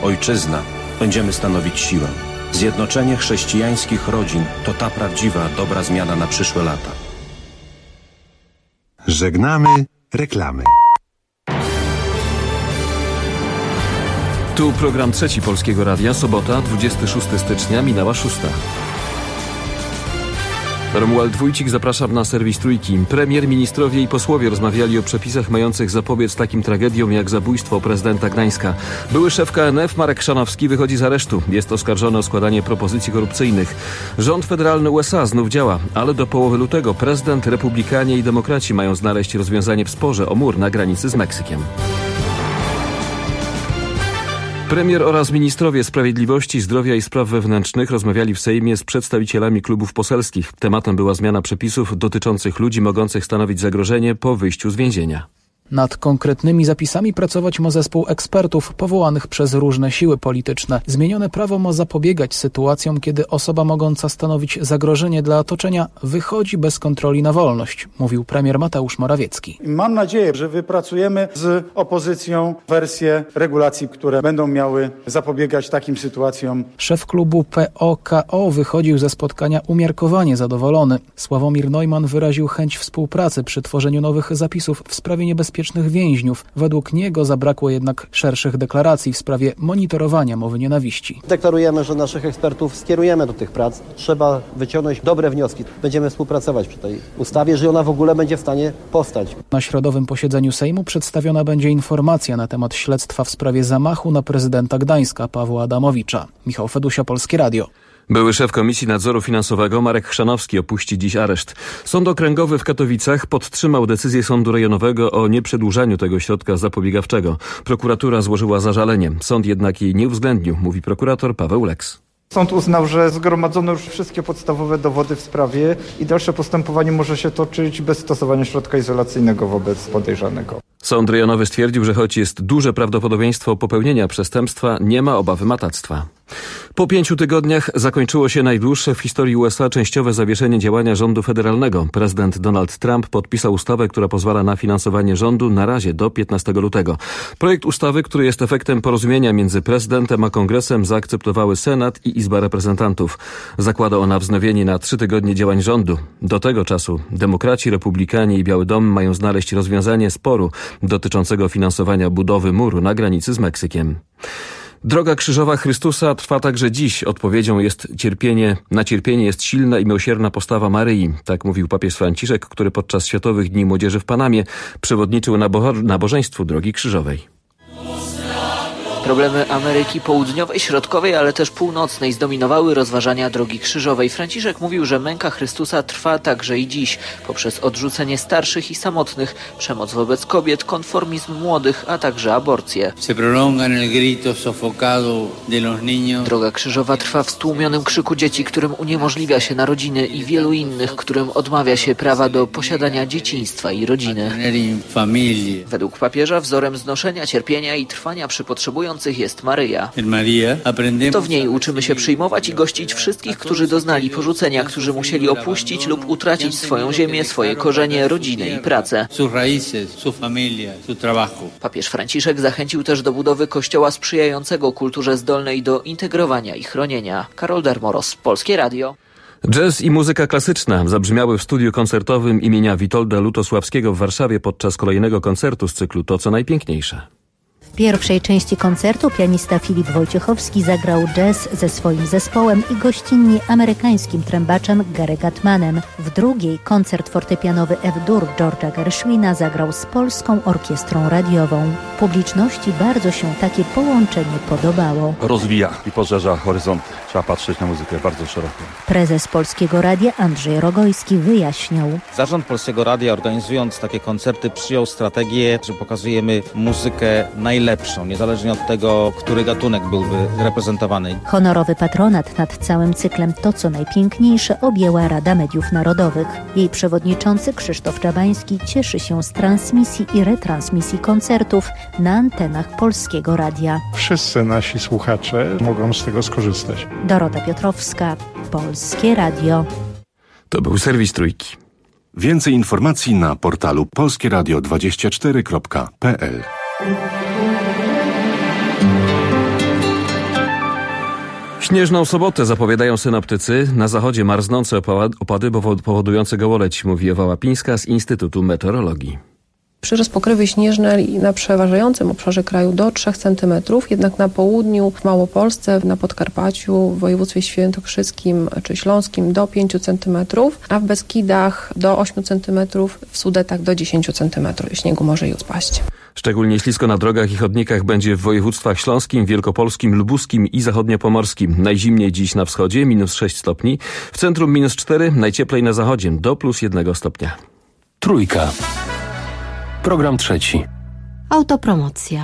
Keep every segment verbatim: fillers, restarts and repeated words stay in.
Ojczyzna. Będziemy stanowić siłę. Zjednoczenie chrześcijańskich rodzin to ta prawdziwa, dobra zmiana na przyszłe lata. Żegnamy reklamy. Tu program Trzeci Polskiego Radia, sobota, dwudziestego szóstego stycznia, minęła szósta. Romuald Wójcik, zapraszam na serwis Trójki. Premier, ministrowie i posłowie rozmawiali o przepisach mających zapobiec takim tragediom jak zabójstwo prezydenta Gdańska. Były szef K N F Marek Chrzanowski wychodzi z aresztu. Jest oskarżony o składanie propozycji korupcyjnych. Rząd federalny U S A znów działa, ale do połowy lutego prezydent, republikanie i demokraci mają znaleźć rozwiązanie w sporze o mur na granicy z Meksykiem. Premier oraz ministrowie sprawiedliwości, zdrowia i spraw wewnętrznych rozmawiali w Sejmie z przedstawicielami klubów poselskich. Tematem była zmiana przepisów dotyczących ludzi mogących stanowić zagrożenie po wyjściu z więzienia. Nad konkretnymi zapisami pracować ma zespół ekspertów powołanych przez różne siły polityczne. Zmienione prawo ma zapobiegać sytuacjom, kiedy osoba mogąca stanowić zagrożenie dla otoczenia wychodzi bez kontroli na wolność, mówił premier Mateusz Morawiecki. Mam nadzieję, że wypracujemy z opozycją wersje regulacji, które będą miały zapobiegać takim sytuacjom. Szef klubu P O K O wychodził ze spotkania umiarkowanie zadowolony. Sławomir Neumann wyraził chęć współpracy przy tworzeniu nowych zapisów w sprawie niebezpieczeństwa więźniów. Według niego zabrakło jednak szerszych deklaracji w sprawie monitorowania mowy nienawiści. Deklarujemy, że naszych ekspertów skierujemy do tych prac. Trzeba wyciągnąć dobre wnioski. Będziemy współpracować przy tej ustawie, że ona w ogóle będzie w stanie powstać. Na środowym posiedzeniu Sejmu przedstawiona będzie informacja na temat śledztwa w sprawie zamachu na prezydenta Gdańska Pawła Adamowicza. Michał Fedusia, Polskie Radio. Były szef Komisji Nadzoru Finansowego Marek Chrzanowski opuści dziś areszt. Sąd Okręgowy w Katowicach podtrzymał decyzję Sądu Rejonowego o nieprzedłużaniu tego środka zapobiegawczego. Prokuratura złożyła zażalenie. Sąd jednak jej nie uwzględnił, mówi prokurator Paweł Leks. Sąd uznał, że zgromadzono już wszystkie podstawowe dowody w sprawie i dalsze postępowanie może się toczyć bez stosowania środka izolacyjnego wobec podejrzanego. Sąd rejonowy stwierdził, że choć jest duże prawdopodobieństwo popełnienia przestępstwa, nie ma obawy matactwa. Po pięciu tygodniach zakończyło się najdłuższe w historii U S A częściowe zawieszenie działania rządu federalnego. Prezydent Donald Trump podpisał ustawę, która pozwala na finansowanie rządu na razie do piętnastego lutego. Projekt ustawy, który jest efektem porozumienia między prezydentem a kongresem, zaakceptowały Senat i Izba Reprezentantów. Zakłada ona wznowienie na trzy tygodnie działań rządu. Do tego czasu demokraci, republikanie i Biały Dom mają znaleźć rozwiązanie sporu dotyczącego finansowania budowy muru na granicy z Meksykiem. Droga krzyżowa Chrystusa trwa także dziś. Odpowiedzią jest cierpienie, na cierpienie jest silna i miłosierna postawa Maryi. Tak mówił papież Franciszek, który podczas Światowych Dni Młodzieży w Panamie przewodniczył nabo- nabożeństwu Drogi Krzyżowej. Problemy Ameryki Południowej, Środkowej, ale też Północnej zdominowały rozważania Drogi Krzyżowej. Franciszek mówił, że męka Chrystusa trwa także i dziś. Poprzez odrzucenie starszych i samotnych, przemoc wobec kobiet, konformizm młodych, a także aborcję. Droga Krzyżowa trwa w stłumionym krzyku dzieci, którym uniemożliwia się narodziny, i wielu innych, którym odmawia się prawa do posiadania dzieciństwa i rodziny. Według papieża wzorem znoszenia cierpienia i trwania przy potrzebujących jest Maryja. To w niej uczymy się przyjmować i gościć wszystkich, którzy doznali porzucenia, którzy musieli opuścić lub utracić swoją ziemię, swoje korzenie, rodziny i pracę. Papież Franciszek zachęcił też do budowy kościoła sprzyjającego kulturze zdolnej do integrowania i chronienia. Karol Dermoros, Polskie Radio. Jazz i muzyka klasyczna zabrzmiały w studiu koncertowym imienia Witolda Lutosławskiego w Warszawie podczas kolejnego koncertu z cyklu To, co najpiękniejsze. W pierwszej części koncertu pianista Filip Wojciechowski zagrał jazz ze swoim zespołem i gościnnie amerykańskim trębaczem Gary Gatmanem. W drugiej koncert fortepianowy F-dur George'a Gershwina zagrał z Polską Orkiestrą Radiową. Publiczności bardzo się takie połączenie podobało. Rozwija i poszerza horyzonty. Trzeba patrzeć na muzykę bardzo szeroko. Prezes Polskiego Radia Andrzej Rogojski wyjaśniał. Zarząd Polskiego Radia, organizując takie koncerty, przyjął strategię, że pokazujemy muzykę najlepszą, niezależnie od tego, który gatunek byłby reprezentowany. Honorowy patronat nad całym cyklem To, co najpiękniejsze objęła Rada Mediów Narodowych. Jej przewodniczący Krzysztof Czabański cieszy się z transmisji i retransmisji koncertów na antenach Polskiego Radia. Wszyscy nasi słuchacze mogą z tego skorzystać. Dorota Piotrowska, Polskie Radio. To był serwis Trójki. Więcej informacji na portalu polskie radio dwadzieścia cztery kropka p l. Śnieżną sobotę zapowiadają synoptycy. Na zachodzie marznące opady powodujące gołoleć, mówi Ewa Łapińska z Instytutu Meteorologii. Przyrost pokrywy śnieżnej na przeważającym obszarze kraju do trzech centymetrów, jednak na południu, w Małopolsce, na Podkarpaciu, w województwie świętokrzyskim czy śląskim do pięciu centymetrów, a w Beskidach do ośmiu centymetrów, w Sudetach do dziesięciu centymetrów śniegu może już spaść. Szczególnie ślisko na drogach i chodnikach będzie w województwach śląskim, wielkopolskim, lubuskim i zachodniopomorskim. Najzimniej dziś na wschodzie, minus sześć stopni, w centrum minus cztery, najcieplej na zachodzie do plus jednego stopnia. Trójka. Program trzeci. Autopromocja.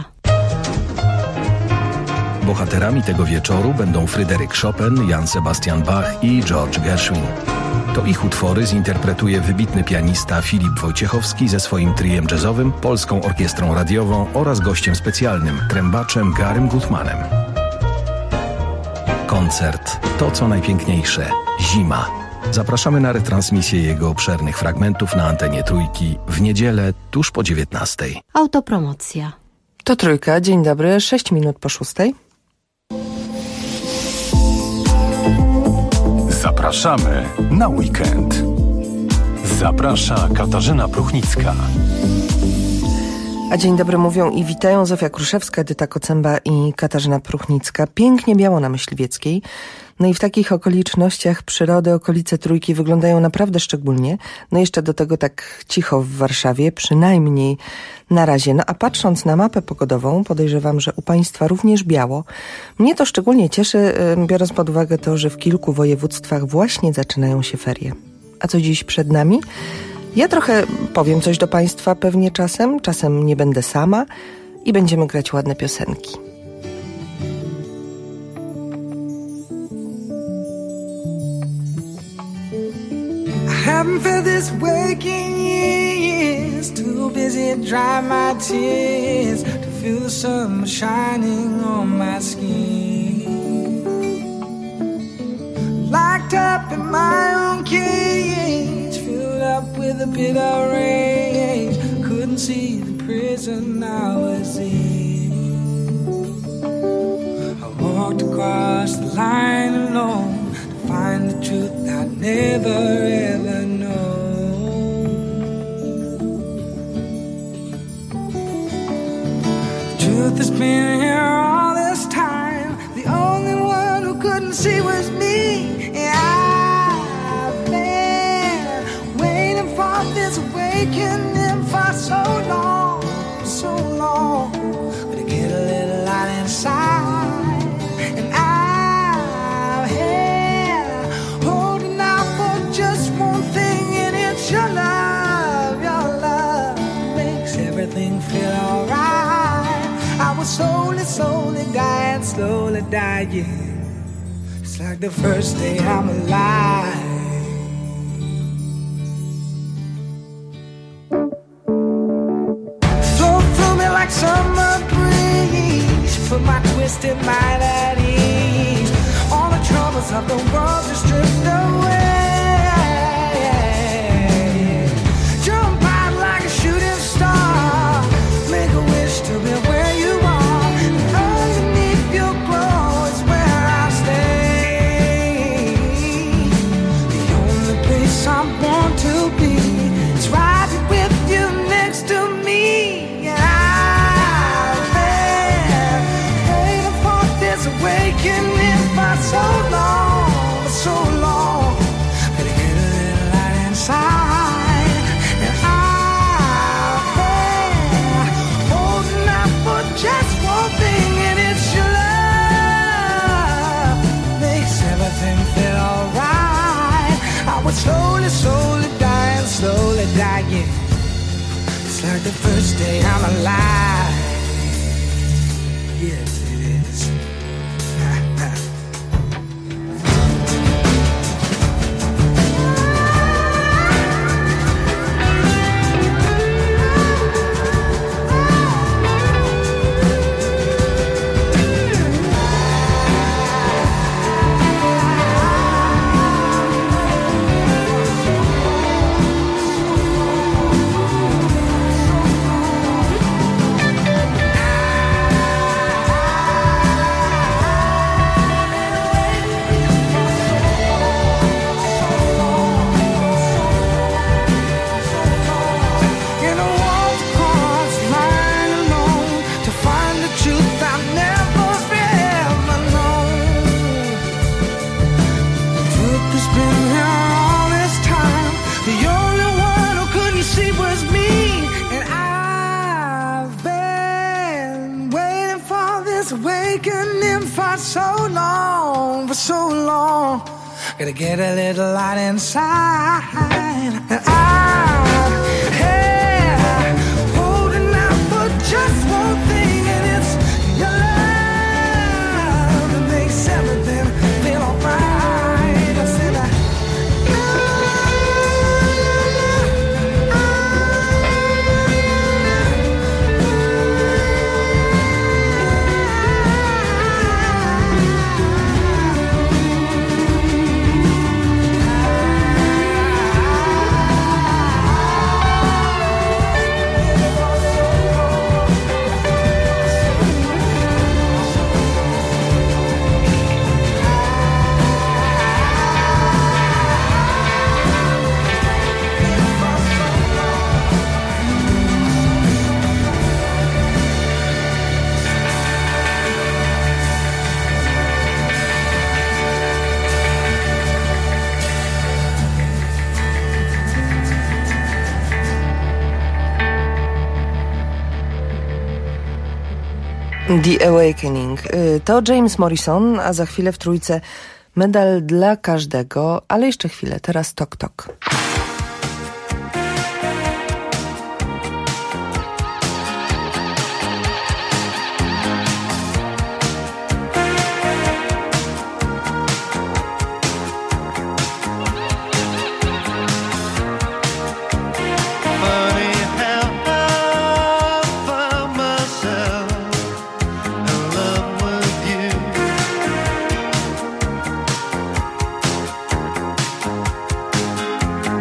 Bohaterami tego wieczoru będą Fryderyk Chopin, Jan Sebastian Bach i George Gershwin. To ich utwory zinterpretuje wybitny pianista Filip Wojciechowski ze swoim triem jazzowym, Polską Orkiestrą Radiową oraz gościem specjalnym, trębaczem Garym Gutmanem. Koncert To co najpiękniejsze. Zima. Zapraszamy na retransmisję jego obszernych fragmentów na antenie Trójki w niedzielę tuż po dziewiętnastej. Autopromocja. To Trójka, dzień dobry, sześć minut po szóstej. Zapraszamy na weekend. Zaprasza Katarzyna Pruchnicka. A dzień dobry mówią i witają Zofia Kruszewska, Edyta Kocęba i Katarzyna Pruchnicka. Pięknie biało na Myśliwieckiej. No i w takich okolicznościach przyrody, okolice Trójki wyglądają naprawdę szczególnie. No jeszcze do tego tak cicho w Warszawie, przynajmniej na razie. No a patrząc na mapę pogodową, podejrzewam, że u Państwa również biało. Mnie to szczególnie cieszy, biorąc pod uwagę to, że w kilku województwach właśnie zaczynają się ferie. A co dziś przed nami? Ja trochę powiem coś do Państwa pewnie czasem, czasem nie będę sama i będziemy grać ładne piosenki. I haven't felt this way in years. Too busy to dry my tears, to feel the sun shining on my skin. Locked up in my own cage, filled up with a bit of rage. Couldn't see the prison I was in. I walked across the line alone, find the truth I'd never ever known. The truth has been here all this time. The only one who couldn't see was me. And I've been waiting for this awakening for so long, so long. But I get a little light inside, and I'm here holding out for just one thing, and it's your love. Your love makes everything feel alright. I was slowly, slowly dying, slowly dying. It's like the first day I'm alive. Flow through me like summer breeze, put my twisted mind at ease. All the troubles of the world just drift away. Jump out like a shooting star, make a wish to be where you are. And underneath your glow is where I stay. The only place I want to be is right with you next to me. And I've been waiting for this awakening for so long, so long. Gotta get a little light inside. And I've been holding out for just one thing, and it's your love. Makes everything feel alright. I was slowly, slowly dying, slowly dying. It's like the first day I'm alive. Yes, it is. waiting for so long, for so long. Gotta get a little light inside. And I'm here, holding out for just one thing, and it's your love that makes everything feel alright. I said that. The Awakening. To James Morrison, a za chwilę w trójce medal dla każdego, ale jeszcze chwilę, teraz Tok Tok. Thank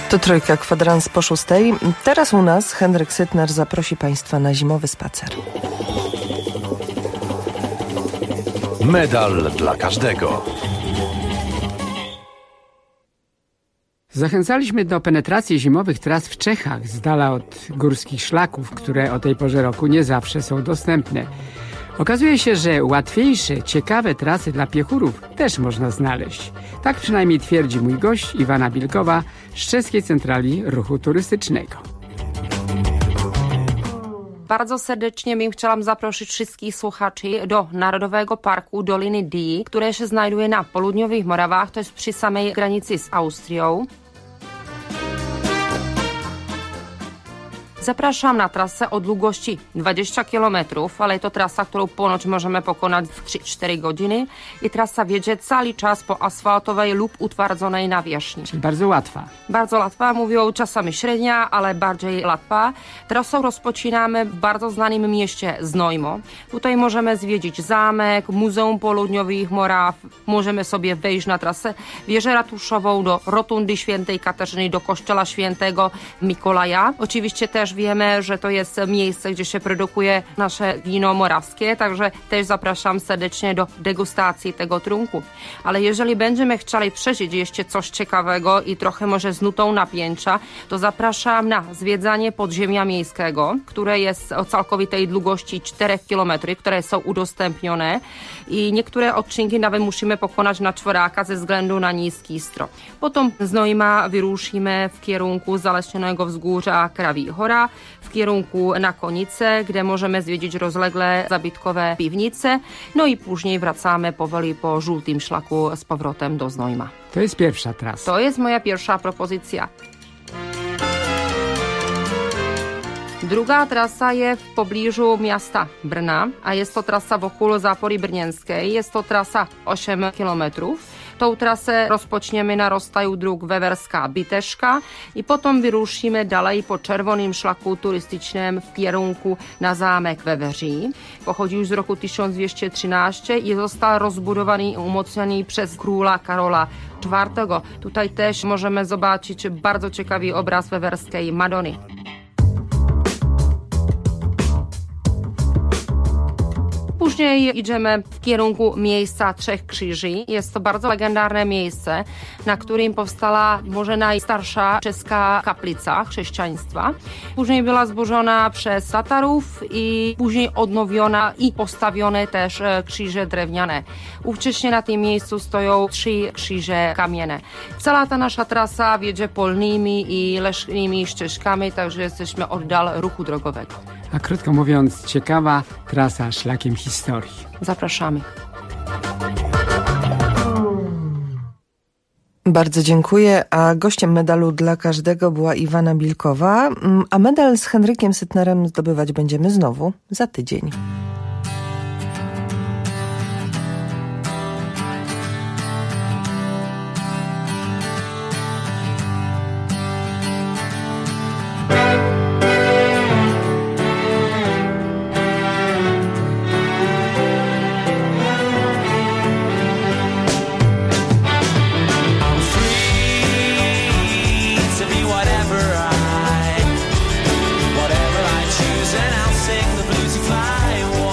To Trójka, kwadrans po szóstej. Teraz u nas Henryk Sytner zaprosi Państwa na zimowy spacer. Medal dla każdego. Zachęcaliśmy do penetracji zimowych tras w Czechach, z dala od górskich szlaków, które o tej porze roku nie zawsze są dostępne. Okazuje się, że łatwiejsze, ciekawe trasy dla piechurów też można znaleźć. Tak przynajmniej twierdzi mój gość Iwana Bilkowa z Czeskiej Centrali Ruchu Turystycznego. Bardzo serdecznie bym chciała zaprosić wszystkich słuchaczy do Narodowego Parku Doliny Dee, które się znajduje na południowych Morawach, to jest przy samej granicy z Austrią. Zapraszam na trasę o długości dwadzieścia kilometrów, ale to trasa, którą ponoć możemy pokonać w trzy cztery godziny i trasa wiedzie cały czas po asfaltowej lub utwardzonej nawierzchni. Czyli bardzo łatwa. Bardzo łatwa, mówią czasami średnia, ale bardziej łatwa. Trasą rozpoczynamy w bardzo znanym mieście Znojmo. Tutaj możemy zwiedzić zamek, Muzeum Południowych Moraw, możemy sobie wejść na trasę wieżę ratuszową do Rotundy Świętej Katarzyny, do Kościoła Świętego Mikołaja. Oczywiście też wiemy, że to jest miejsce, gdzie się produkuje nasze wino morawskie, także też zapraszam serdecznie do degustacji tego trunku. Ale jeżeli będziemy chcieli przeżyć jeszcze coś ciekawego i trochę może z nutą napięcia, to zapraszam na zwiedzanie podziemia miejskiego, które jest o całkowitej długości cztery kilometry, które są udostępnione i niektóre odcinki nawet musimy pokonać na czworaka ze względu na niski strop. Potem z Znojma wyruszymy w kierunku zaleśnionego wzgórza Krawi Hora, w kierunku na Konice, gdzie możemy zwiedzić rozlegle zabytkowe piwnice, no i później wracamy powoli po żółtym szlaku z powrotem do Znojma. To jest pierwsza trasa. To jest moja pierwsza propozycja. Druga trasa jest w pobliżu miasta Brna, a jest to trasa wokół Zapory Brnienskiej. Jest to trasa osiem kilometrów. Tą trasę rozpoczniemy na rozstaju dróg Wewerska-Biteszka i potem wyruszymy dalej po czerwonym szlaku turystycznym w kierunku na zamek Wewerzy. Pochodził z roku tysiąc dwieście trzynaście i został rozbudowany i umocniony przez króla Karola czwartego. Tutaj też możemy zobaczyć bardzo ciekawy obraz wewerskiej Madony. Później idziemy w kierunku miejsca Trzech Krzyży. Jest to bardzo legendarne miejsce, na którym powstała może najstarsza czeska kaplica chrześcijaństwa. Później była zburzona przez Tatarów i później odnowiona i postawione też krzyże drewniane. Ówcześnie na tym miejscu stoją trzy krzyże kamienne. Cała ta nasza trasa wiedzie polnymi i leśnymi ścieżkami, także jesteśmy oddal ruchu drogowego. A krótko mówiąc, ciekawa trasa szlakiem historii. Zapraszamy. Bardzo dziękuję, a gościem medalu dla każdego była Iwana Bilkowa, a medal z Henrykiem Sytnerem zdobywać będziemy znowu za tydzień. Whatever I choose, and I'll sing the bluesy fly away.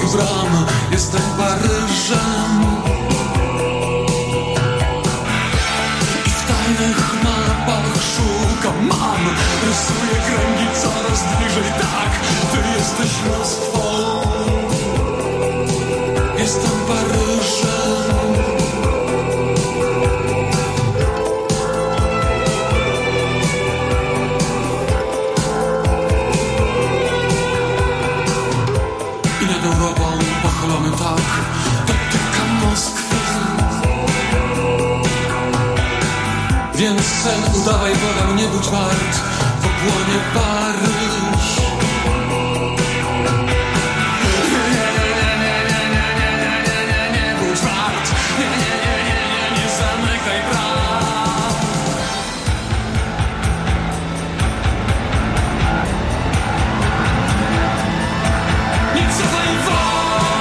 tysiącu bram, jestem Paryżem. I w tajnych mapach szukam, mam, rysuję kręgi coraz bliżej. Tak, ty jesteś Moskwą, jestem Paryżem. I nad Europą pochylony tak dotyka Moskwy. Więc sen udawaj Bogam, nie budź wart, bo płonie Paryż. Nie, nie, nie, nie, nie, nie, nie, nie, nie, nie, nie, nie budź wart. Nie, nie, nie, nie, nie, nie zamykaj bram. Nie cofaj wojny.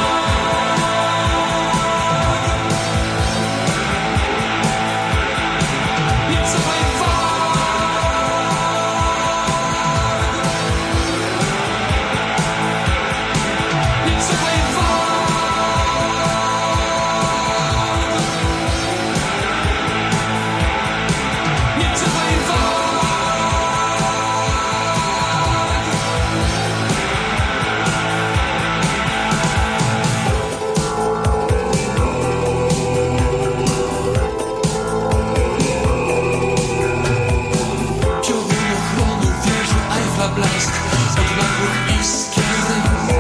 Blask odległych iskier.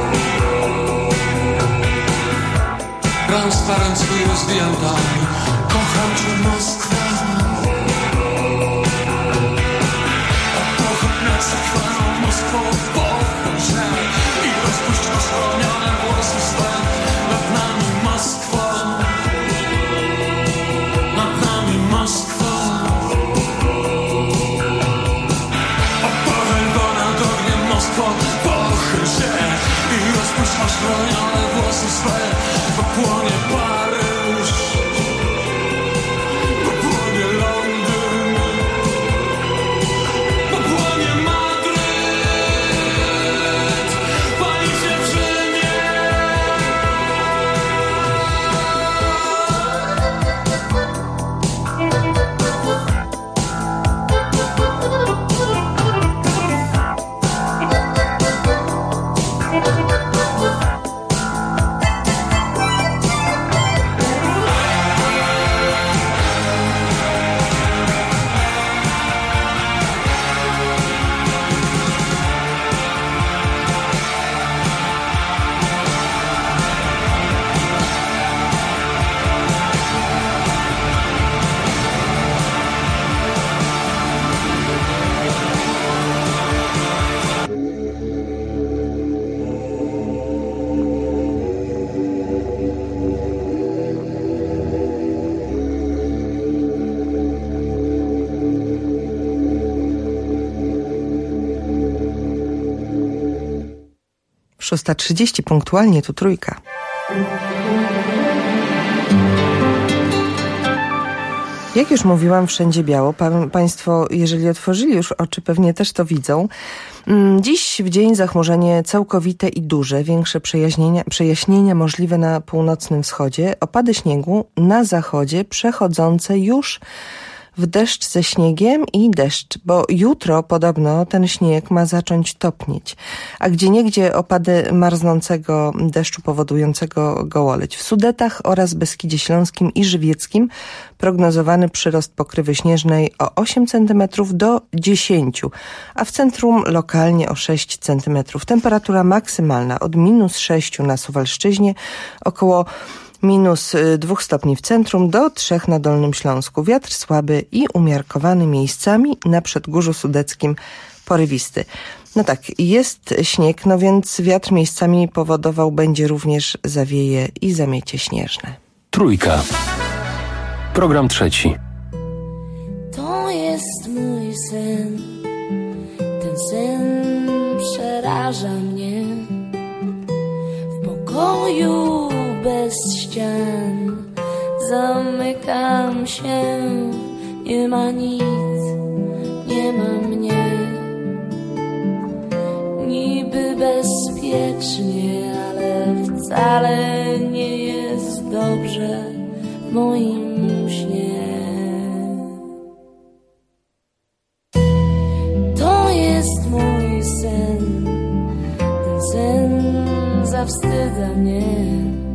Transparent swój rozwijam tam. Kocham cię Moskwa. Pochód nad zakwalną Moskwą, pochód się i rozpuść oszronione włosy swe. Nad nami Moskwa, nad nami Moskwa. Pochyl się i rozpuść oszronione włosy swe, bo płonie Paryż, bo płonie Londyn, bo płonie Madryt, pali się w Rzymie. szósta trzydzieści punktualnie, tu Trójka. Jak już mówiłam, wszędzie biało. Pa- Państwo, jeżeli otworzyli już oczy, pewnie też to widzą. Dziś w dzień zachmurzenie całkowite i duże, większe przejaśnienia, przejaśnienia możliwe na północnym wschodzie, opady śniegu na zachodzie przechodzące już w deszcz ze śniegiem i deszcz, bo jutro podobno ten śnieg ma zacząć topnieć, a gdzieniegdzie opady marznącego deszczu powodującego gołoleć. W Sudetach oraz Beskidzie Śląskim i Żywieckim prognozowany przyrost pokrywy śnieżnej o osiem centymetrów do dziesięciu, a w centrum lokalnie o sześć centymetrów. Temperatura maksymalna od minus sześciu na Suwalszczyźnie, około minus dwóch stopni w centrum do trzech na Dolnym Śląsku. Wiatr słaby i umiarkowany, miejscami na Przedgórzu Sudeckim porywisty. No tak, jest śnieg, no więc wiatr miejscami powodował będzie również zawieje i zamiecie śnieżne. Trójka. Program trzeci. To jest mój sen. Ten sen przeraża mnie. W pokoju bez ścian zamykam się. Nie ma nic, nie ma mnie. Niby bezpiecznie, ale wcale wcale nie jest dobrze w moim śnie. To jest mój sen, ten sen zawstydza mnie,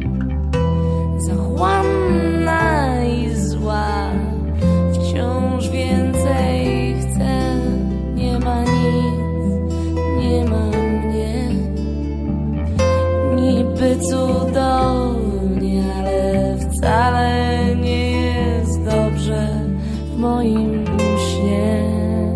zachłanna i zła, wciąż więcej chcę. Nie ma nic, nie ma mnie, niby cudownie, ale wcale nie jest dobrze w moim śnie.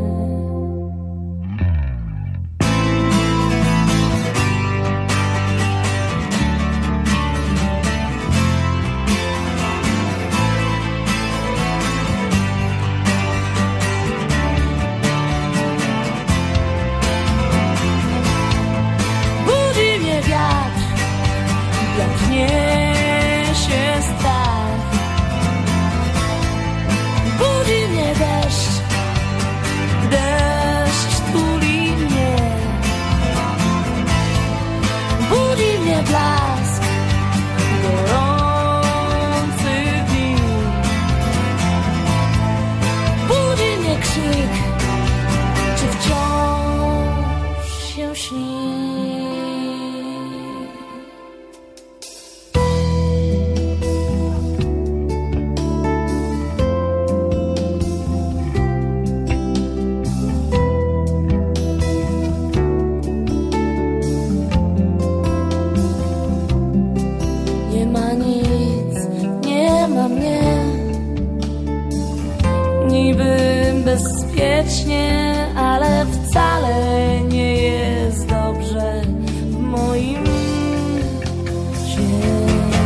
Niesie strach, budzi mnie deszcz, deszcz tuli mnie, budzi mnie blask gorących dni, budzi mnie krzyk, czy wciąż się śni. Bezpiecznie, ale wcale nie jest dobrze w moim śnie.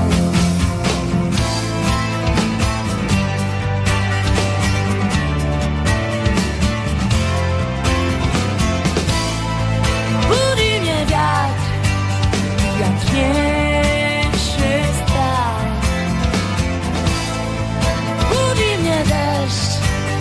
Budzi mnie wiatr, wiatr niesie strach, budzi mnie deszcz,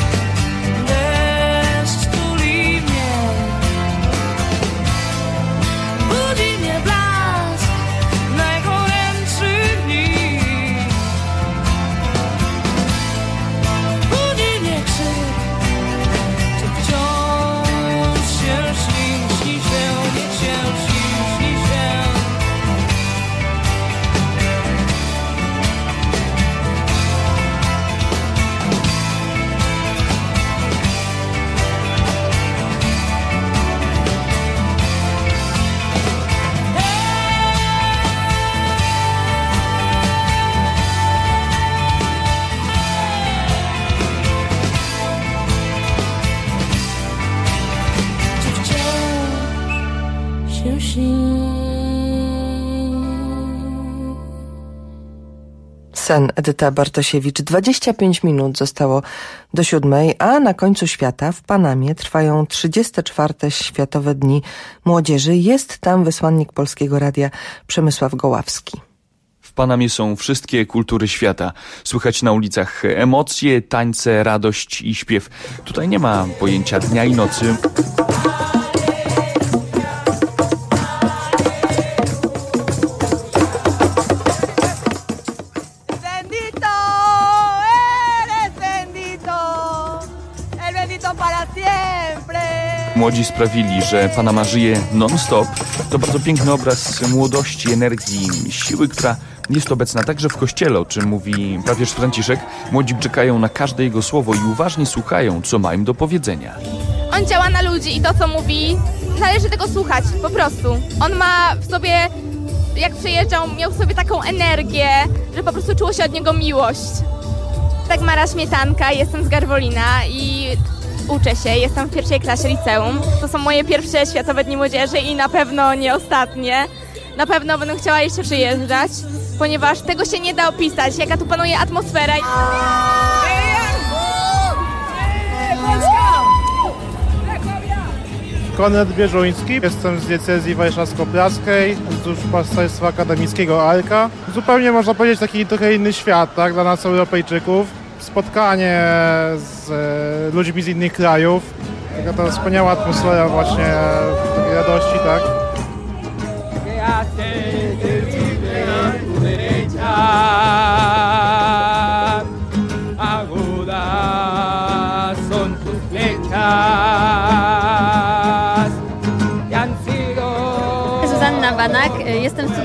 Sen, Edyta Bartosiewicz. dwadzieścia pięć minut zostało do siódmej, a na końcu świata w Panamie trwają trzydzieste czwarte Światowe Dni Młodzieży. Jest tam wysłannik Polskiego Radia Przemysław Goławski. W Panamie są wszystkie kultury świata. Słychać na ulicach emocje, tańce, radość i śpiew. Tutaj nie ma pojęcia dnia i nocy. Młodzi sprawili, że Panama żyje non-stop. To bardzo piękny obraz młodości, energii, siły, która jest obecna także w kościele, o czym mówi papież Franciszek. Młodzi czekają na każde jego słowo i uważnie słuchają, co ma im do powiedzenia. On działa na ludzi i to, co mówi, należy tego słuchać, po prostu. On ma w sobie, jak przyjeżdżał, miał w sobie taką energię, że po prostu czuło się od niego miłość. Dagmara Śmietanka, jestem z Garwolina i uczę się, jestem w pierwszej klasie liceum. To są moje pierwsze Światowe Dni Młodzieży i na pewno nie ostatnie. Na pewno będę chciała jeszcze przyjeżdżać, ponieważ tego się nie da opisać, jaka tu panuje atmosfera. Konrad Bierzuński, jestem z diecezji warszawsko-praskiej, z duszpasterstwa akademickiego Arka. Zupełnie można powiedzieć taki trochę inny świat, tak, dla nas Europejczyków. Spotkanie z e, ludźmi z innych krajów, taka ta wspaniała atmosfera właśnie takiej radości, tak.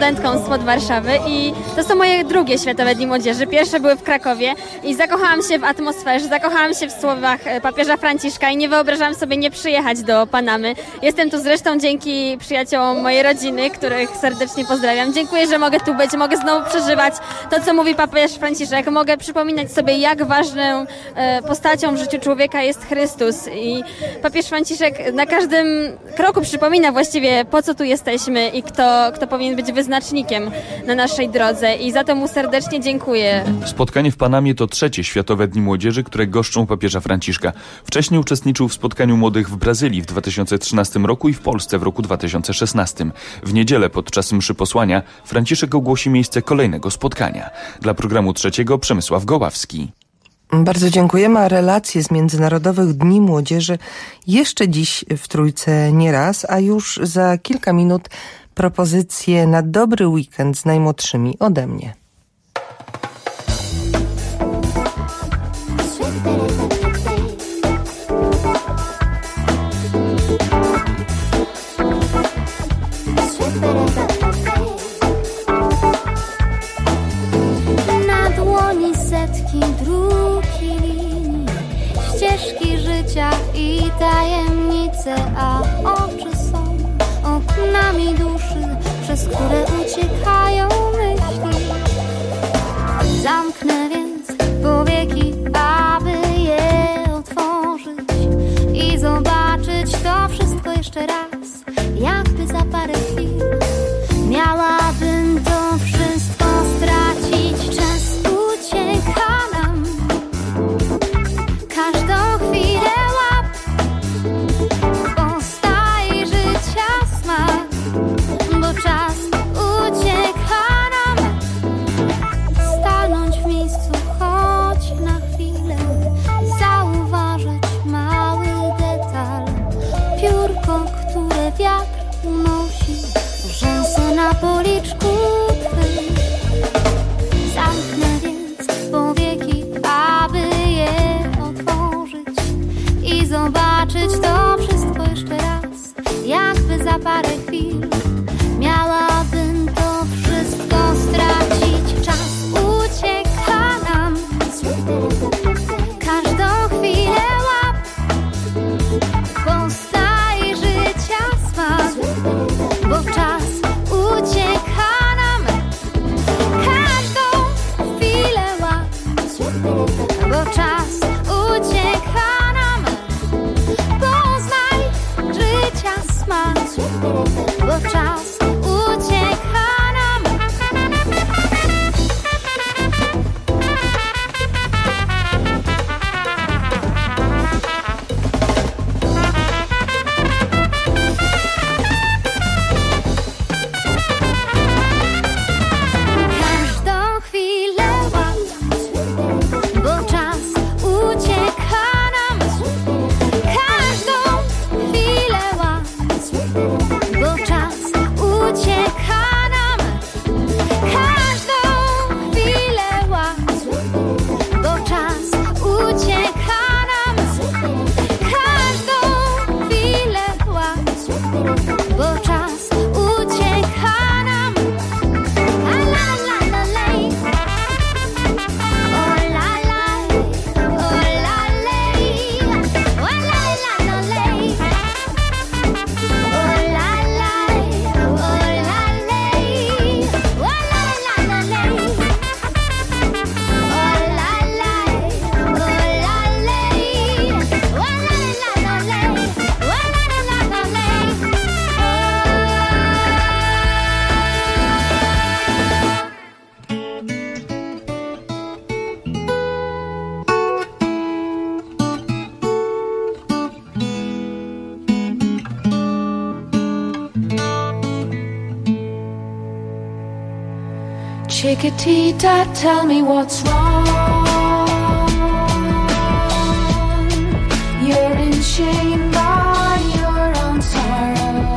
studentką spod Warszawy i to są moje drugie Światowe Dni Młodzieży. Pierwsze były w Krakowie i zakochałam się w atmosferze, zakochałam się w słowach papieża Franciszka i nie wyobrażałam sobie nie przyjechać do Panamy. Jestem tu zresztą dzięki przyjaciołom mojej rodziny, których serdecznie pozdrawiam. Dziękuję, że mogę tu być, mogę znowu przeżywać to, co mówi papież Franciszek. Mogę przypominać sobie, jak ważną postacią w życiu człowieka jest Chrystus i papież Franciszek na każdym kroku przypomina właściwie, po co tu jesteśmy i kto, kto powinien być wyznacznikiem na naszej drodze i za to mu serdecznie dziękuję. Spotkanie w Panamie to trzecie Światowe Dni Młodzieży, które goszczą papieża Franciszka. Wcześniej uczestniczył w spotkaniu młodych w Brazylii w dwa tysiące trzynastym roku i w Polsce w roku dwa tysiące szesnastym. W niedzielę podczas mszy posłania Franciszek ogłosi miejsce kolejnego spotkania. Dla programu trzeciego Przemysław Goławski. Bardzo dziękujemy, a relacje z Międzynarodowych Dni Młodzieży jeszcze dziś w Trójce nie raz, a już za kilka minut propozycje na dobry weekend z najmłodszymi ode mnie. Na dłoni setki dróg i linii, ścieżki życia i tajemnice, a oczy są oknami duszy, przez które uciekają myśli. Zamknę więc powieki, aby je otworzyć i zobaczyć to wszystko jeszcze raz, jakby za parę chwil miałabym to wszystko stracić. Czas ucieka nam, każdą chwilę łap, postaje życia smak, bo czas ucieka nam. Stanąć w miejscu choć na chwilę, zauważyć mały detal, piórko, które wiatr unosi, rzęsy na policzku twym. Zamknę więc powieki, aby je otworzyć i zobaczyć to wszystko jeszcze raz, jakby za parę chwil miałabym to wszystko stracić. Czas ucieka nam, każdą chwilę łap, postaje życia smak, bo czas ucieka nam. Każdą chwilę łap, bo czas ucieka nam. Poznaj życia smak, bo czas ucieka nam. Każdą chwilę łap, bo czas ucieka nam. Każdą chwilę łap, bo czas ucieka nam. Każdą chwilę łap, bo czas ucieka nam. Każdą chwilę łap, bo czas ucieka nam. A la la la lej, o la la, o la lej, o la la la lej, o la la, o la lej, o la la la lej, o la la, o la lej, o la la la lej, o la la la lej. Chickadee-dee, tell me what's wrong. You're in shame by your own sorrow.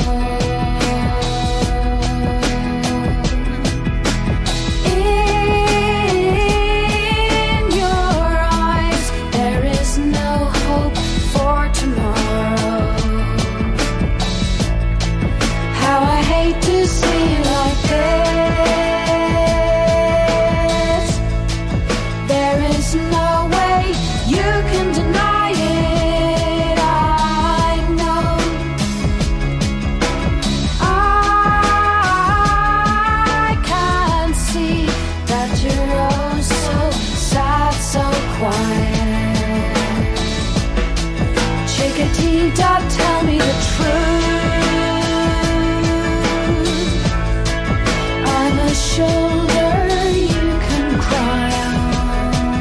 In your eyes there is no hope for tomorrow. How I hate to see you like this. quiet. Chickadee-da, tell me the truth. I'm a shoulder you can cry on.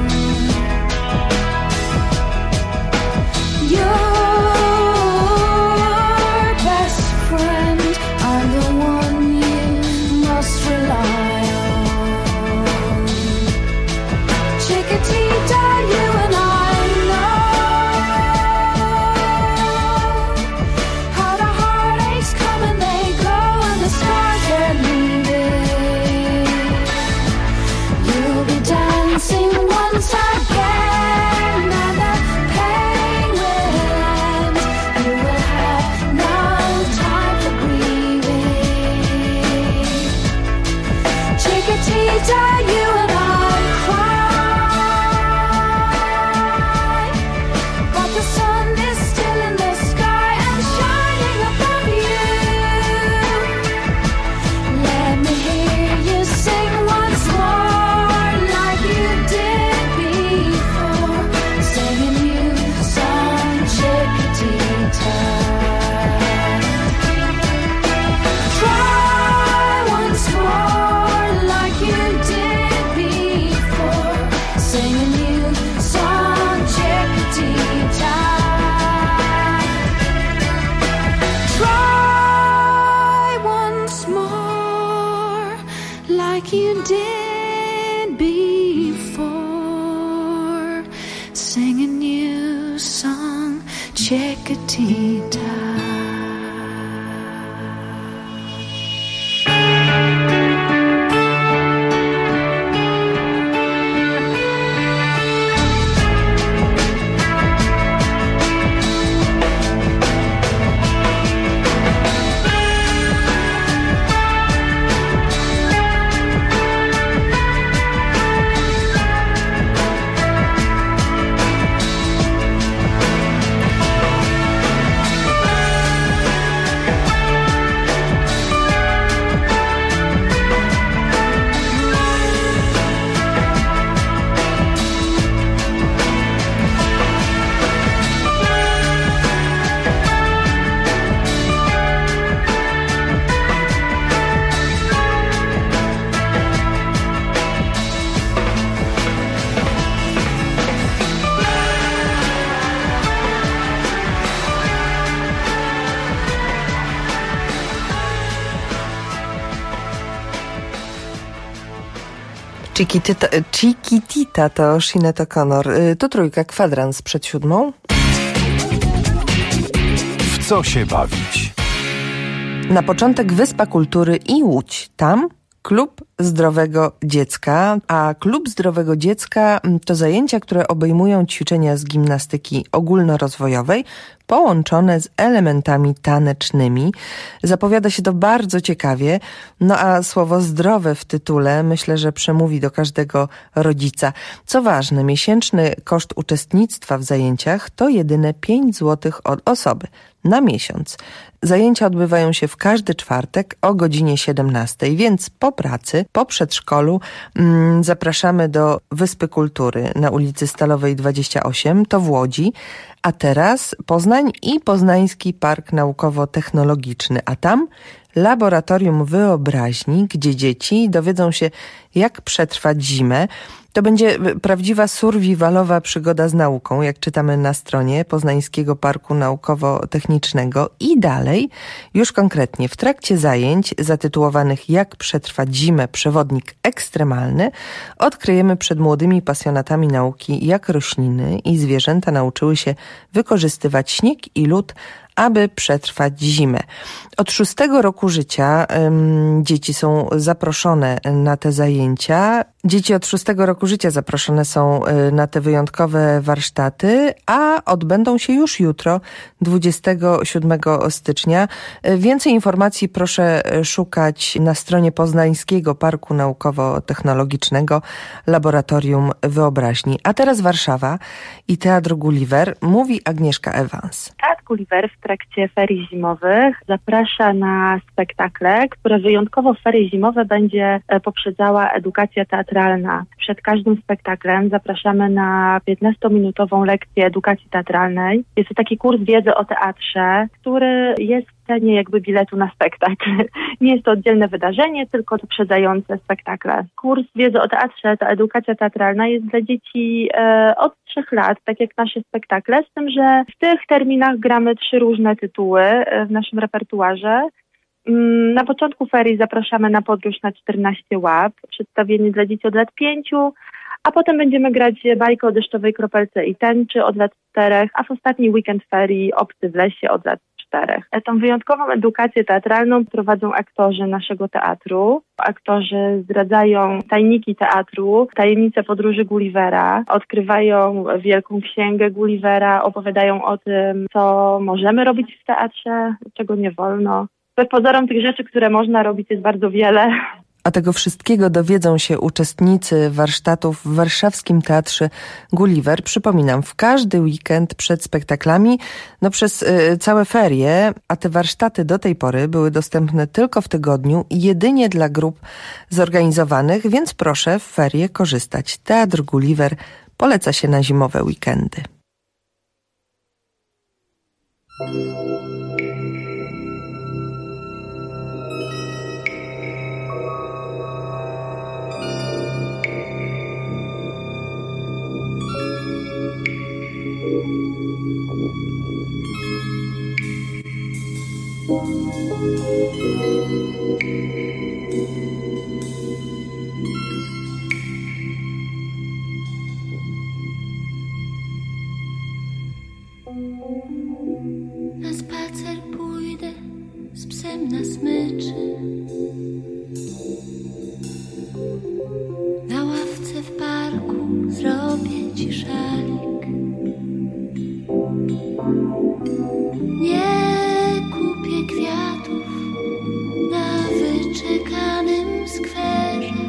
Your best friend, I'm the one you must rely on. Chickadee-da, you and I know how the heartaches come and they go, and the scars they're leaving. You'll be dancing once again, and the pain will end. You will have no time for grieving. Chickadee-da, you and I cry, but the sun is still in the sky and shining above you. Let me hear you sing once more like you did before, singing you song, Chickadee-da. Try once more like you did before, singing you song, Chickadee-da. Try once more like you did before, singing you song, Chickadee-da. Chiquitita, Chiquitita to Sinead O'Connor. Y, To trójka, kwadrans przed siódmą. W co się bawić? Na początek Wyspa Kultury i Łódź. Tam Klub Zdrowego Dziecka, a Klub Zdrowego Dziecka to zajęcia, które obejmują ćwiczenia z gimnastyki ogólnorozwojowej połączone z elementami tanecznymi. Zapowiada się to bardzo ciekawie, no a słowo zdrowe w tytule myślę, że przemówi do każdego rodzica. Co ważne, miesięczny koszt uczestnictwa w zajęciach to jedyne pięć złotych od osoby na miesiąc. Zajęcia odbywają się w każdy czwartek o godzinie siedemnastej, więc po pracy, po przedszkolu mm, zapraszamy do Wyspy Kultury na ulicy Stalowej dwadzieścia osiem, to w Łodzi, a teraz Poznań i Poznański Park Naukowo-Technologiczny, a tam Laboratorium Wyobraźni, gdzie dzieci dowiedzą się, jak przetrwać zimę. To będzie prawdziwa survivalowa przygoda z nauką, jak czytamy na stronie Poznańskiego Parku Naukowo-Technicznego. I dalej, już konkretnie, w trakcie zajęć zatytułowanych Jak przetrwać zimę, przewodnik ekstremalny, odkryjemy przed młodymi pasjonatami nauki, jak rośliny i zwierzęta nauczyły się wykorzystywać śnieg i lód, aby przetrwać zimę. Od szóstego roku życia um, dzieci są zaproszone na te zajęcia. Dzieci od szóstego roku życia zaproszone są y, na te wyjątkowe warsztaty, a odbędą się już jutro, dwudziestego siódmego stycznia. Y, więcej informacji proszę szukać na stronie Poznańskiego Parku Naukowo-Technologicznego Laboratorium Wyobraźni. A teraz Warszawa i Teatr Gulliver, mówi Agnieszka Evans. Teatr Gulliver w trakcie ferii zimowych zaprasza na spektakle, które wyjątkowo w ferie zimowe będzie poprzedzała edukacja teatralna. Przed każdym spektaklem zapraszamy na piętnastominutową lekcję edukacji teatralnej. Jest to taki kurs wiedzy o teatrze, który jest w cenie jakby biletu na spektakl. Nie jest to oddzielne wydarzenie, tylko poprzedzające spektakle. Kurs wiedzy o teatrze, ta edukacja teatralna jest dla dzieci e, od trzech lat, tak jak nasze spektakle, z tym, że w tych terminach gramy trzy różne tytuły e, w naszym repertuarze. Mm, na początku ferii zapraszamy na podróż na czternaście łap, przedstawienie dla dzieci od lat pięciu, a potem będziemy grać bajkę o deszczowej kropelce i tęczy od lat czterech, a w ostatni weekend ferii Obcy w lesie od lat czterech. Tą wyjątkową edukację teatralną prowadzą aktorzy naszego teatru. Aktorzy zdradzają tajniki teatru, tajemnice podróży Gullivera, odkrywają wielką księgę Gullivera, opowiadają o tym, co możemy robić w teatrze, czego nie wolno. Bez pozorom tych rzeczy, które można robić, jest bardzo wiele. A tego wszystkiego dowiedzą się uczestnicy warsztatów w warszawskim Teatrze Gulliver. Przypominam, w każdy weekend przed spektaklami, no przez y, całe ferie, a te warsztaty do tej pory były dostępne tylko w tygodniu i jedynie dla grup zorganizowanych, więc proszę w ferie korzystać. Teatr Gulliver poleca się na zimowe weekendy. Na spacer pójdę z psem na smyczy. Na ławce w parku zrobię ci szalik. Nie kupię kwiatów na wyczekanym skwerze,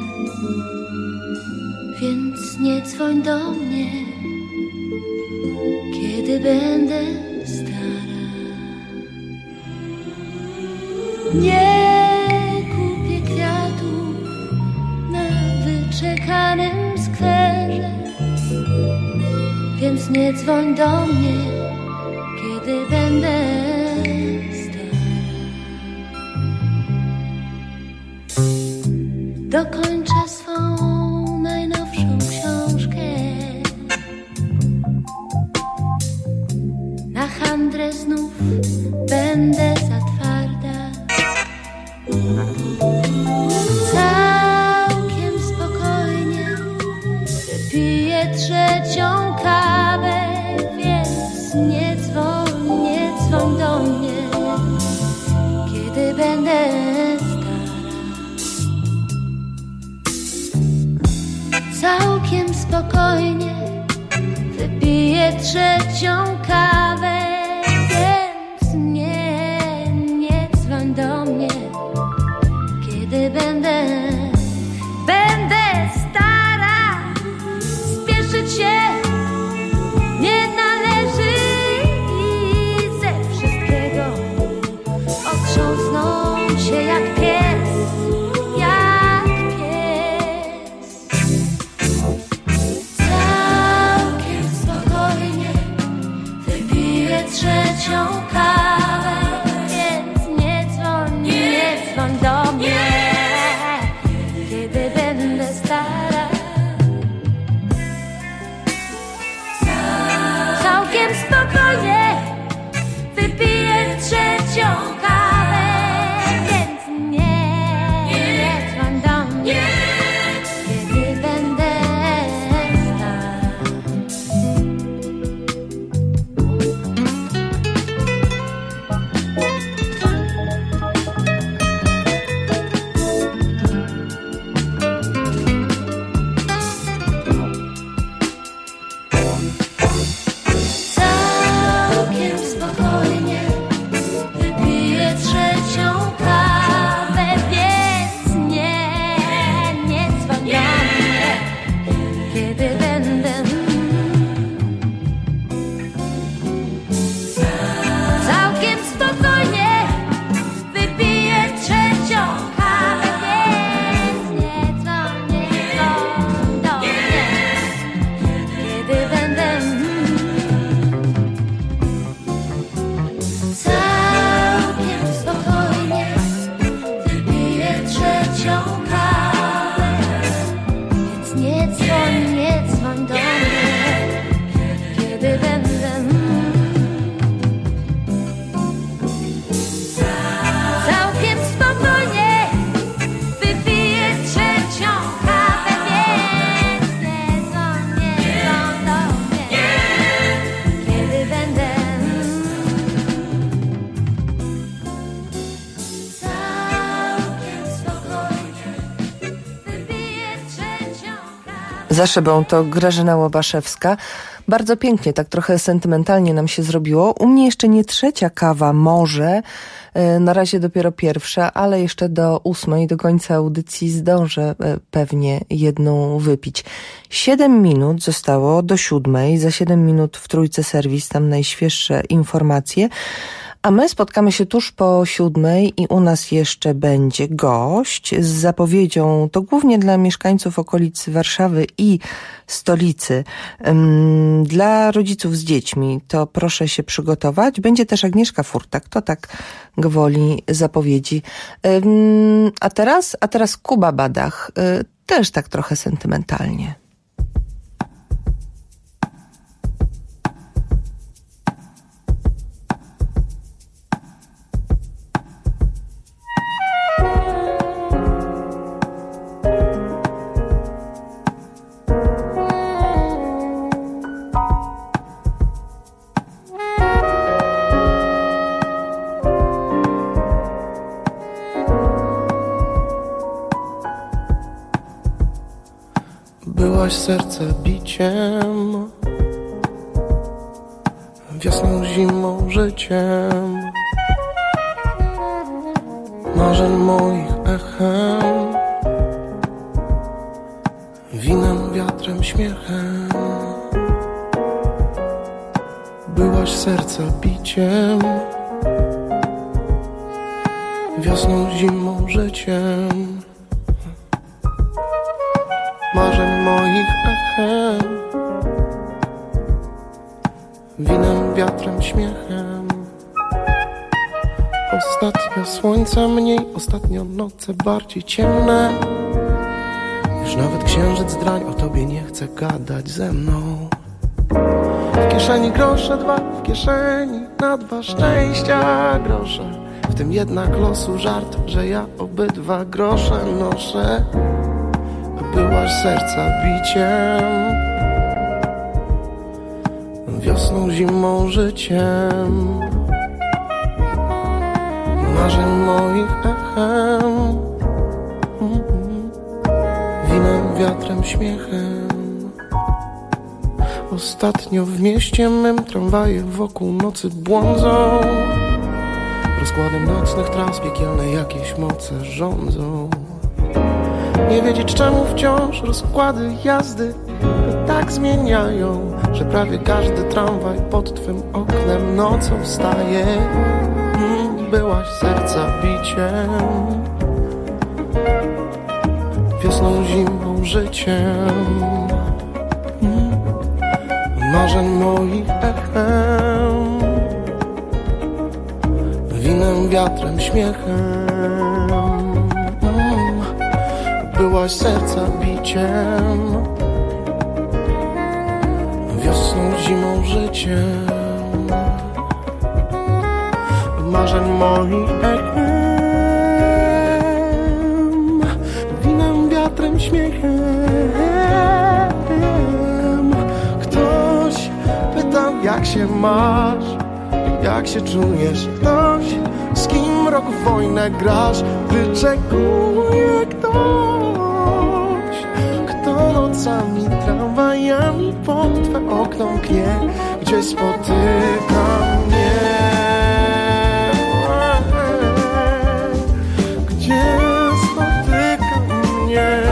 więc nie dzwoń do mnie, kiedy będę stara. Nie kupię kwiatów na wyczekanym skwerze, więc nie dzwoń do mnie, kiedy będę stara. Dokończę swą najnowszą książkę. Na handrę znów będę za twarda. Całkiem spokojnie piję trzecią kawę, więc nie dzwoń, nie dzwoń do mnie, kiedy będę stara. Całkiem spokojnie wypiję trzecią kawę, więc nie, nie dzwoń do mnie, kiedy będę, będę stara. Spieszyć się nie należy i ze wszystkiego otrząsnąć się jak pies, jak pies. Całkiem spokojnie wypiję trzecią kawę, więc nie dzwoń, nie dzwoń do mnie, kiedy będę stara. Całkiem spokojnie wypiję trzecią kawę, więc nie, nie dzwoń do mnie, kiedy będę stara. Całkiem spokojnie wypiję trzecią kawę, więc nie, nie dzwoń do mnie, kiedy będę. Całkiem dzwoń, nie dzwoń do mnie, kiedy będę całkiem spokojnie wypiję trzecią kawę, więc nie dzwoń, nie dzwoń do mnie, kiedy będę całkiem spokojnie wypiję trzecią kawę. Za szybą to Grażyna Łobaszewska. Bardzo pięknie, tak trochę sentymentalnie nam się zrobiło. U mnie jeszcze nie trzecia kawa, może. Na razie dopiero pierwsza, ale jeszcze do ósmej, do końca audycji zdążę pewnie jedną wypić. Siedem minut zostało do siódmej. Za siedem minut w Trójce Serwis, tam najświeższe informacje. A my spotkamy się tuż po siódmej i u nas jeszcze będzie gość z zapowiedzią, to głównie dla mieszkańców okolic Warszawy i stolicy. Dla rodziców z dziećmi to proszę się przygotować. Będzie też Agnieszka Furtak, to tak gwoli zapowiedzi. A teraz, a teraz Kuba Badach, też tak trochę sentymentalnie. Byłaś serce biciem, wiosną, zimą, życiem, marzeń moich echem, winem, wiatrem, śmiechem. Byłaś serce biciem, wiosną, zimą, życiem, marzeń moich echem, winem, wiatrem, śmiechem. Ostatnio słońca mniej, ostatnio noce bardziej ciemne. Już nawet księżyc drań o tobie nie chce gadać ze mną. W kieszeni grosze dwa, w kieszeni na dwa szczęścia grosze. W tym jednak losu żart, że ja obydwa grosze noszę. Byłaś serca biciem, wiosną, zimą, życiem, marzeń moich echem, winem, wiatrem, śmiechem. Ostatnio w mieście mym tramwaje wokół nocy błądzą, rozkładem nocnych tras piekielne jakieś moce rządzą. Nie wiedzieć czemu wciąż rozkłady jazdy tak zmieniają, że prawie każdy tramwaj pod twym oknem nocą staje. Byłaś serca biciem, wiosną, zimą, życiem, marzeń moich echem, winem, wiatrem, śmiechem. Byłaś serca biciem, wiosną, zimą, życiem, marzeń moich echem, winem, wiatrem, śmiechem. Ktoś pytał, jak się masz, jak się czujesz. Ktoś, z kim rok w wojnę grasz, wyczekuje ktoś, kto nocami tramwajami pod twe okno mknie, gdzie spotyka mnie, gdzie spotyka mnie.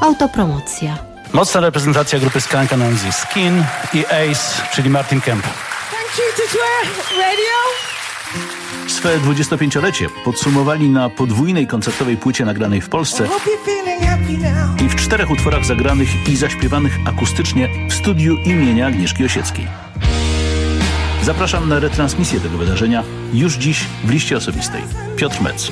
Autopromocja. Mocna reprezentacja grupy Skunk Anansi, Skin i Ace, czyli Martin Kemp. Swe dwudziestopięciolecie podsumowali na podwójnej koncertowej płycie nagranej w Polsce i w czterech utworach zagranych i zaśpiewanych akustycznie w studiu imienia Agnieszki Osieckiej. Zapraszam na retransmisję tego wydarzenia już dziś w liście osobistej. Piotr Metz.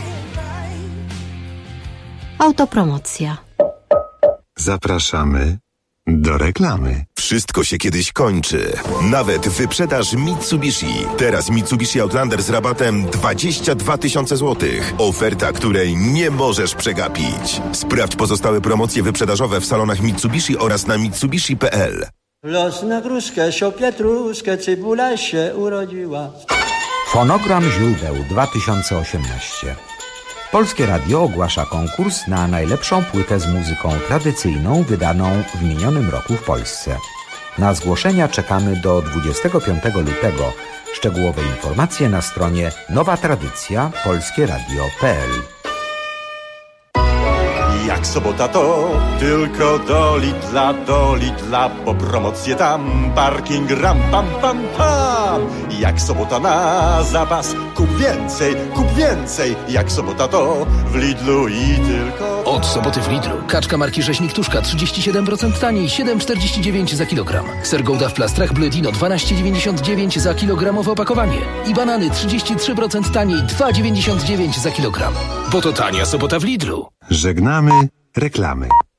Autopromocja. Zapraszamy do reklamy. Wszystko się kiedyś kończy. Nawet wyprzedaż Mitsubishi. Teraz Mitsubishi Outlander z rabatem dwadzieścia dwa tysiące złotych. Oferta, której nie możesz przegapić. Sprawdź pozostałe promocje wyprzedażowe w salonach Mitsubishi oraz na mitsubishi kropka p l. Los na gruszkę, sio pietruszkę, cebula się urodziła. Fonogram źródeł dwa tysiące osiemnaście. Polskie Radio ogłasza konkurs na najlepszą płytę z muzyką tradycyjną wydaną w minionym roku w Polsce. Na zgłoszenia czekamy do dwudziestego piątego lutego. Szczegółowe informacje na stronie nowa tradycja polskie radio kropka p l. Jak sobota to tylko do Lidla, do Lidla, po promocję tam, parking ram pam pam pam. Jak sobota na zapas, kup więcej, kup więcej. Jak sobota to w Lidlu i tylko... Od soboty w Lidlu. Kaczka marki Rzeźnik Tuszka trzydzieści siedem procent taniej, siedem czterdzieści dziewięć za kilogram. Ser Gouda w plastrach Bledino dwanaście dziewięćdziesiąt dziewięć za kilogramowe opakowanie. I banany trzydzieści trzy procent taniej, dwa dziewięćdziesiąt dziewięć za kilogram. Bo to tania sobota w Lidlu. Żegnamy reklamy.